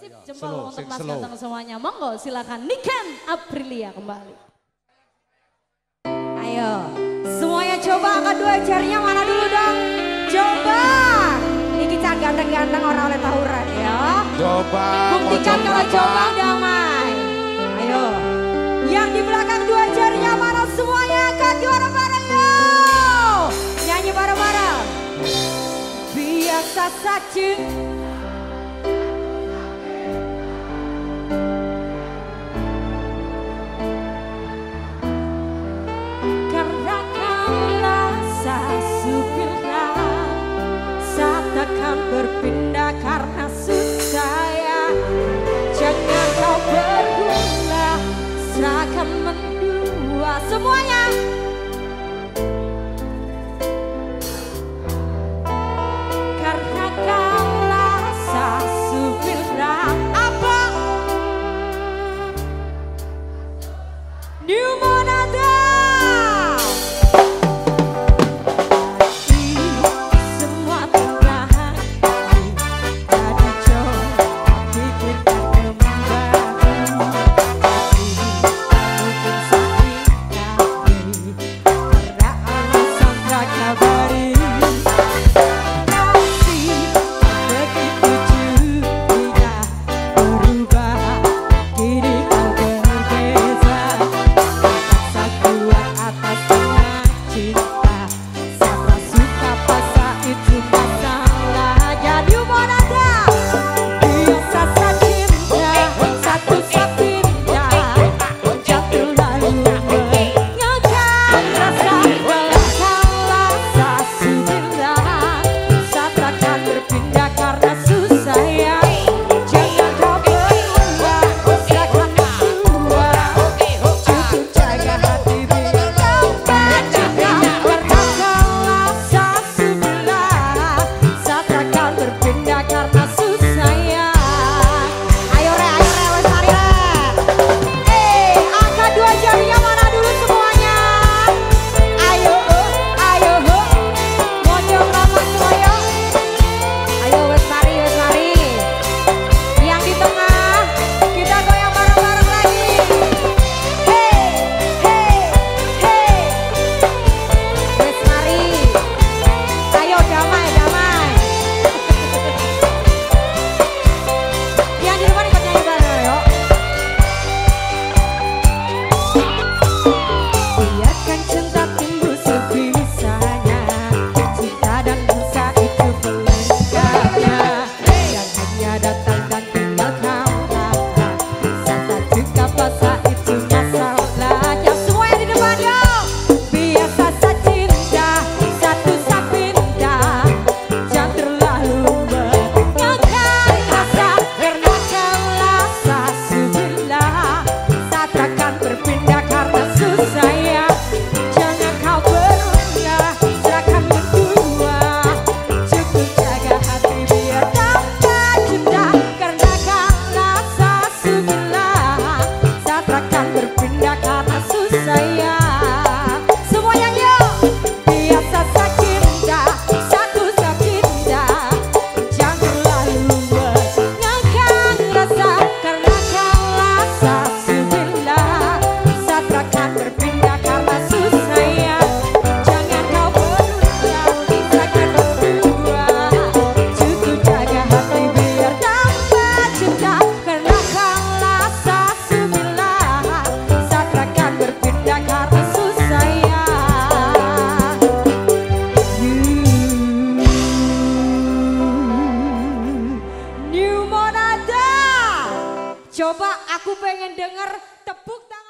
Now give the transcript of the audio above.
Sip, jempol untuk Mas Ganteng semuanya. Monggo silakan Niken Aprilia kembali. Ayo, semuanya coba angkat dua jarinya mana dulu dong. Coba. Iki cak ganteng-ganteng orang oleh tahuran ya. Coba. Buktikan kalau coba damai. Ayo. Yang di belakang dua jarinya mana semuanya angkat bareng-bareng yuk. Nyanyi bareng-bareng. Biasa saja. Berpindah karena susah ya. Jangan kau berguna, serahkan mendua semuanya. Karena kau rasa supirnya apa? New Monada. Coba aku pengen denger tepuk